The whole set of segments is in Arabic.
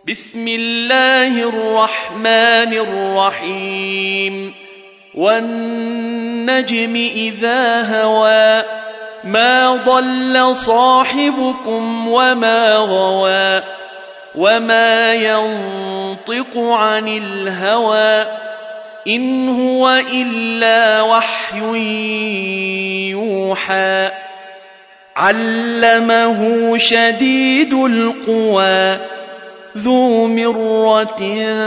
بسم الله الرحمن الرحيم والنجم إذا هوى ما ضل صاحبكم وما غوى وما ينطق عن الهوى إن هو إلا وحي يوحى علمه شديد القوى ذو مرة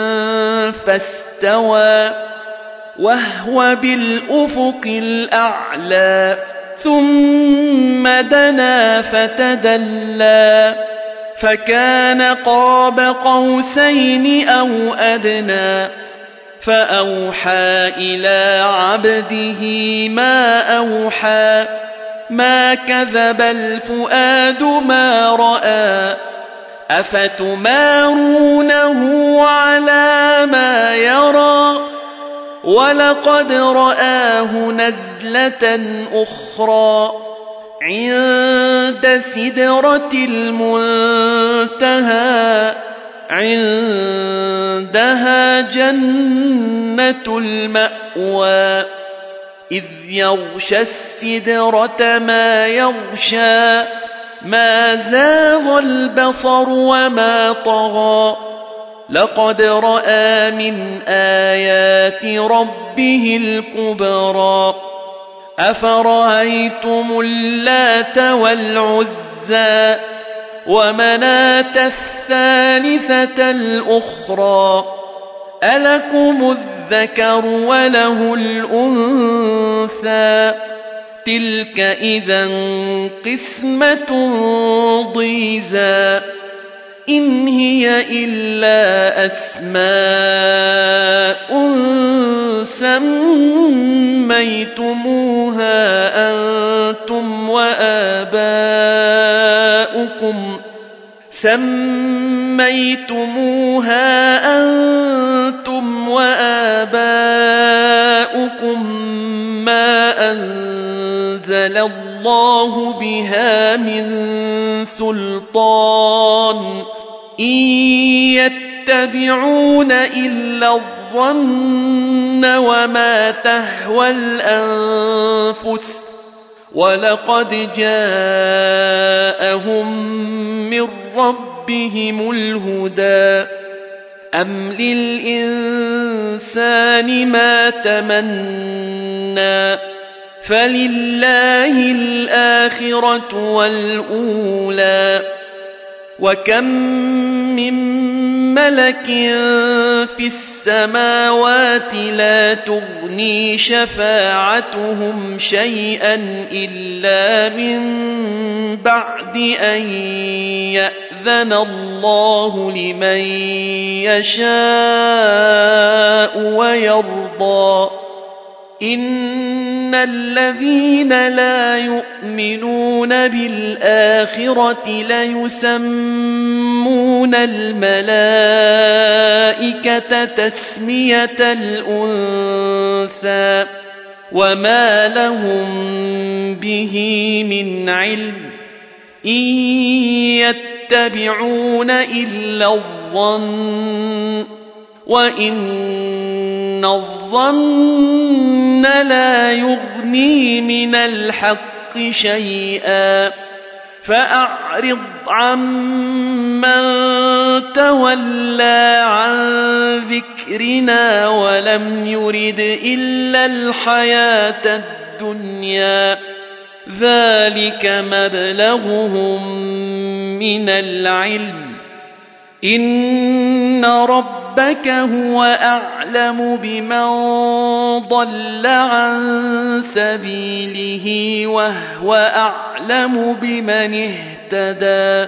فاستوى وهو بالأفق الأعلى ثم دنا فتدلى فكان قاب قوسين أو أدنى فأوحى إلى عبده ما أوحى ما كذب الفؤاد ما رأى أفتمارونه على ما يرى ولقد رآه نزلة أخرى عند سدرة المنتهى عندها جنة المأوى إذ يغشى السدرة ما يغشى ما زاغ البصر وما طغى لقد رأى من آيات ربه الكبرى أفرأيتم اللات والعزى ومناة الثالثة الأخرى ألكم الذكر وله الأنثى تلك إذا قسمة ضيزى إن هي إلا أسماء سميتموها أنتم وآباؤكم ما أنزل الله بها من سلطان إن يتبعون إلا الظن وما تهوى الأنفس ولقد جاءهم من ربهم الهدى أم للإنسان ما تمنى فلله الآخرة والأولى وكم من ملك في السماوات لا تغني شفاعتهم شيئا إلا من بعد أن يأذن الله لمن يشاء ويرضى إن الذين لا يؤمنون بالآخرة ليسمون الملائكة تسمية الأنثى وما لهم به من علم إن يتبعون إلا الظن وإن الظن لا يغني من الحق شيئا فأعرض عمن تولى عن ذكرنا ولم يرد إلا الحياة الدنيا ذلك مبلغهم من العلم إن ربك هو أعلم بمن ضل عن سبيله وهو أعلم بمن اهتدى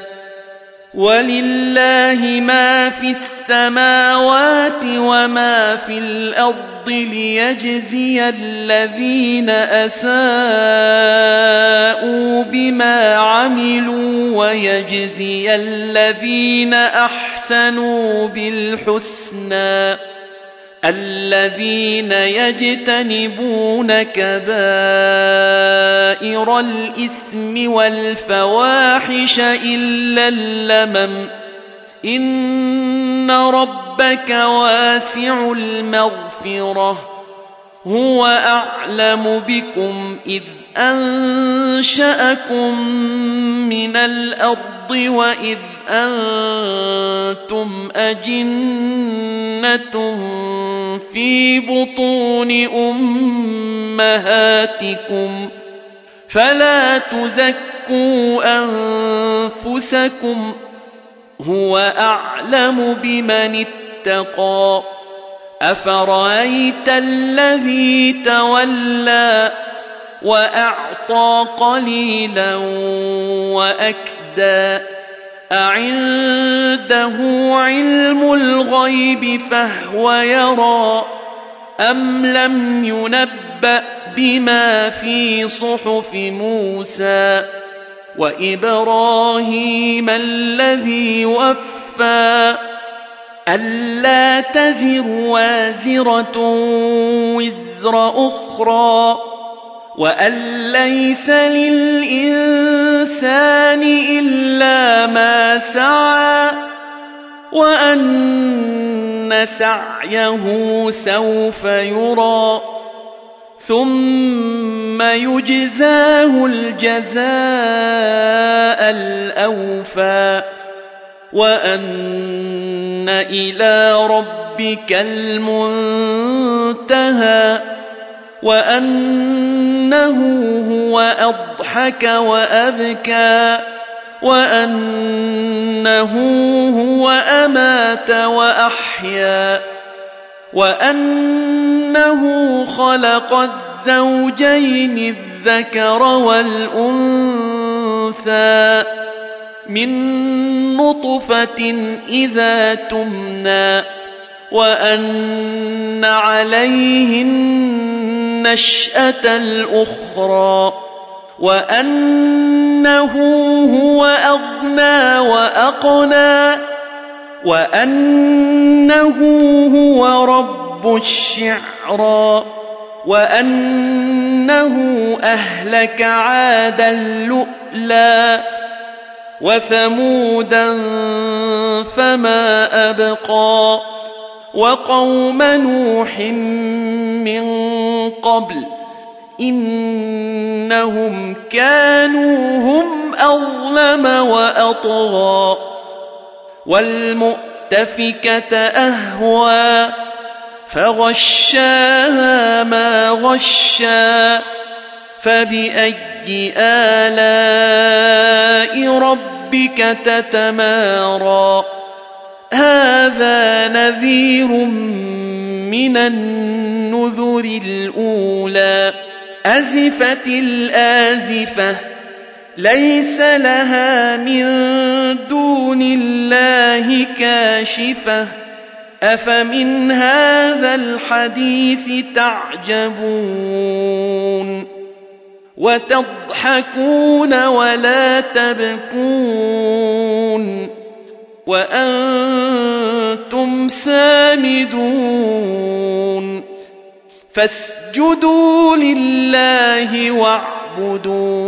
ولله ما في السماوات وما في الأرض ليجزي الذين أساءوا بما عملوا ويجزي الذين أحسنوا بالحسنى الذين يجتنبون كبائر الإثم والفواحش إلا اللمم إن ربك واسع المغفرة هو أعلم بكم إذ أنشأكم من الأرض وإذ أنتم أجنة في بطون أمهاتكم فلا تزكوا أنفسكم هو أعلم بمن اتقى أفرأيت الذي تولى وأعطى قليلا وأكدى أعنده علم الغيب فهو يرى أم لم ينبأ بما في صحف موسى وإبراهيم الذي وفى ألا تزر وازرة وزر أخرى وأن ليس للإنسان إلا ما سعى وأن سعيه سوف يرى ثم يجزاه الجزاء الأوفى وأن إلى ربك المنتهى وأنه هو أضحك وأبكى وأنه هو أمات وأحيا وأنه خلق الزوجين الذكر والأنثى من نطفة إذا تمنى وأن عليه النشأة الأخرى وأنه هو أغنى وأقنى وأنه هو رب الشعرى وأنه أهلك عادا اللؤلؤ وثمودا فما أبقى وقوم نوح من قبل إنهم كانوا هم أظلم وأطغى والمؤتفكة أهوى فغشاها ما غشا فبأي آلاء ربك تتمارى هذا نذير من النذر الأولى أزفت الآزفة ليس لها من دون الله كاشفة أفمن هذا الحديث تعجبون وتضحكون ولا تبكون وأنتم سامدون فاسجدوا لله واعبدوا